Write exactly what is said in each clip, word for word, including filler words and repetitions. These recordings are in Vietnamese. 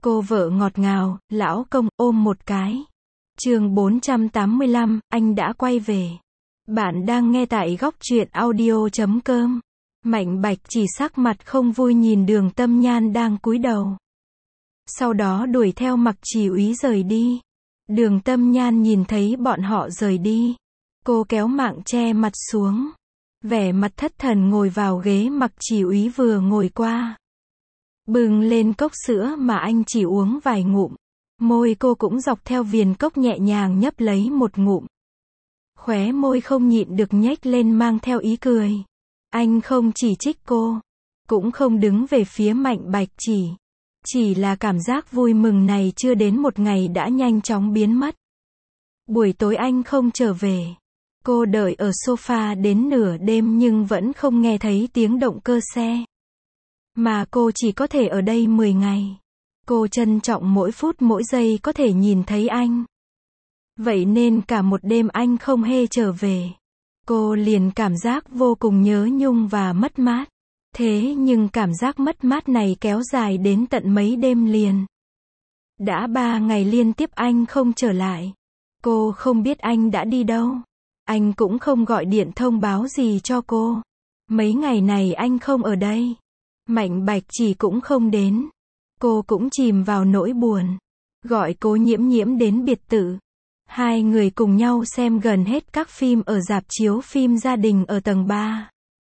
Cô vợ ngọt ngào, lão công, ôm một cái. Chương bốn trăm tám mươi lăm, anh đã quay về. Bạn đang nghe tại góc truyện audio chấm com. Mạnh Bạch chỉ sắc mặt không vui nhìn Đường Tâm Nhan đang cúi đầu. Sau đó đuổi theo Mặc Chỉ Úy rời đi. Đường Tâm Nhan nhìn thấy bọn họ rời đi. Cô kéo mạng che mặt xuống. Vẻ mặt thất thần ngồi vào ghế Mặc Chỉ Úy vừa ngồi qua. Bưng lên cốc sữa mà anh chỉ uống vài ngụm. Môi cô cũng dọc theo viền cốc nhẹ nhàng nhấp lấy một ngụm. Khóe môi không nhịn được nhếch lên mang theo ý cười. Anh không chỉ trích cô, cũng không đứng về phía Mạnh Bạch chỉ. Chỉ là cảm giác vui mừng này chưa đến một ngày đã nhanh chóng biến mất. Buổi tối anh không trở về. Cô đợi ở sofa đến nửa đêm nhưng vẫn không nghe thấy tiếng động cơ xe. Mà cô chỉ có thể ở đây mười ngày. Cô trân trọng mỗi phút mỗi giây có thể nhìn thấy anh. Vậy nên cả một đêm anh không hề trở về. Cô liền cảm giác vô cùng nhớ nhung và mất mát. Thế nhưng cảm giác mất mát này kéo dài đến tận mấy đêm liền. Đã ba ngày liên tiếp anh không trở lại. Cô không biết anh đã đi đâu. Anh cũng không gọi điện thông báo gì cho cô. Mấy ngày này anh không ở đây. Mạnh Bạch chỉ cũng không đến. Cô cũng chìm vào nỗi buồn. Gọi Cố Nhiễm Nhiễm đến biệt thự. Hai người cùng nhau xem gần hết các phim ở rạp chiếu phim gia đình ở tầng ba.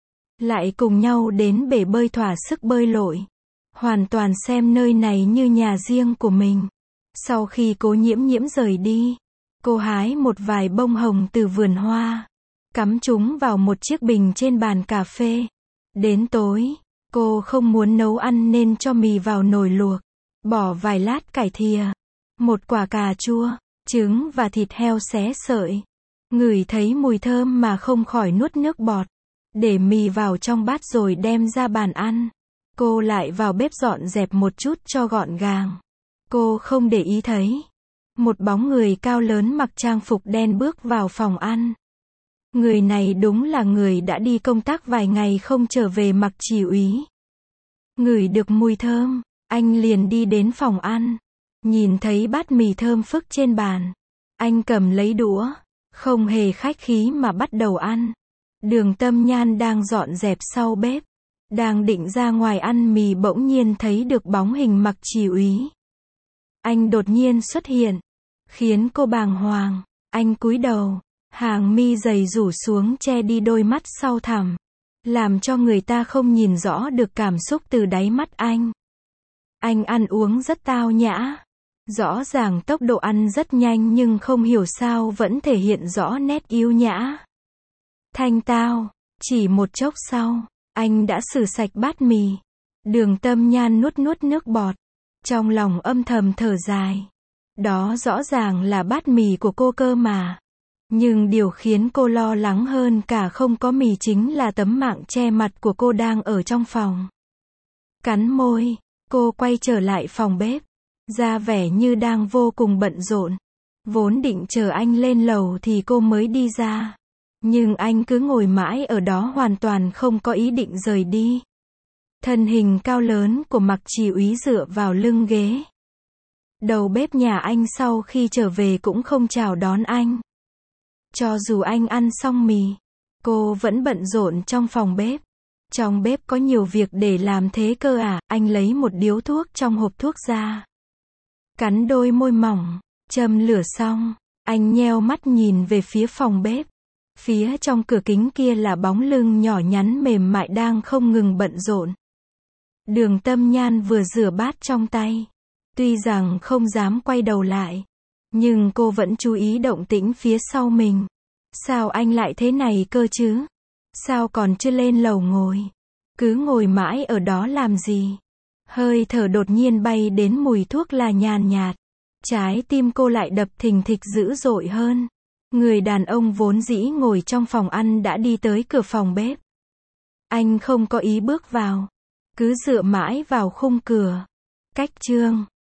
Lại cùng nhau đến bể bơi thỏa sức bơi lội. Hoàn toàn xem nơi này như nhà riêng của mình. Sau khi Cố Nhiễm Nhiễm rời đi, cô hái một vài bông hồng từ vườn hoa, cắm chúng vào một chiếc bình trên bàn cà phê. Đến tối, cô không muốn nấu ăn nên cho mì vào nồi luộc, bỏ vài lát cải thìa, một quả cà chua, trứng và thịt heo xé sợi. Ngửi thấy mùi thơm mà không khỏi nuốt nước bọt. Để mì vào trong bát rồi đem ra bàn ăn. Cô lại vào bếp dọn dẹp một chút cho gọn gàng. Cô không để ý thấy một bóng người cao lớn mặc trang phục đen bước vào phòng ăn. Người này đúng là người đã đi công tác vài ngày không trở về Mặc Chỉ Úy. Ngửi được mùi thơm, anh liền đi đến phòng ăn. Nhìn thấy bát mì thơm phức trên bàn, anh cầm lấy đũa, không hề khách khí mà bắt đầu ăn. Đường Tâm Nhan đang dọn dẹp sau bếp, đang định ra ngoài ăn mì bỗng nhiên thấy được bóng hình Mặc Chỉ Úy. Anh đột nhiên xuất hiện, khiến cô bàng hoàng. Anh cúi đầu, hàng mi dày rủ xuống che đi đôi mắt sâu thẳm, làm cho người ta không nhìn rõ được cảm xúc từ đáy mắt anh. Anh ăn uống rất tao nhã. Rõ ràng tốc độ ăn rất nhanh nhưng không hiểu sao vẫn thể hiện rõ nét yếu nhã. Thanh tao. Chỉ một chốc sau, anh đã xử sạch bát mì. Đường Tâm Nhan nuốt nuốt nước bọt. Trong lòng âm thầm thở dài. Đó rõ ràng là bát mì của cô cơ mà. Nhưng điều khiến cô lo lắng hơn cả không có mì chính là tấm mạng che mặt của cô đang ở trong phòng. Cắn môi, cô quay trở lại phòng bếp. Ra vẻ như đang vô cùng bận rộn. Vốn định chờ anh lên lầu thì cô mới đi ra. Nhưng anh cứ ngồi mãi ở đó hoàn toàn không có ý định rời đi. Thân hình cao lớn của Mặc Chỉ Úy dựa vào lưng ghế. Đầu bếp nhà anh sau khi trở về cũng không chào đón anh. Cho dù anh ăn xong mì, cô vẫn bận rộn trong phòng bếp. Trong bếp có nhiều việc để làm thế cơ à? Anh lấy một điếu thuốc trong hộp thuốc ra. Cắn đôi môi mỏng, châm lửa xong, anh nheo mắt nhìn về phía phòng bếp. Phía trong cửa kính kia là bóng lưng nhỏ nhắn mềm mại đang không ngừng bận rộn. Đường Tâm Nhan vừa rửa bát trong tay. Tuy rằng không dám quay đầu lại, nhưng cô vẫn chú ý động tĩnh phía sau mình. Sao anh lại thế này cơ chứ? Sao còn chưa lên lầu ngồi? Cứ ngồi mãi ở đó làm gì? Hơi thở đột nhiên bay đến mùi thuốc là nhàn nhạt. Trái tim cô lại đập thình thịch dữ dội hơn. Người đàn ông vốn dĩ ngồi trong phòng ăn đã đi tới cửa phòng bếp. Anh không có ý bước vào. Cứ dựa mãi vào khung cửa. Cách chương.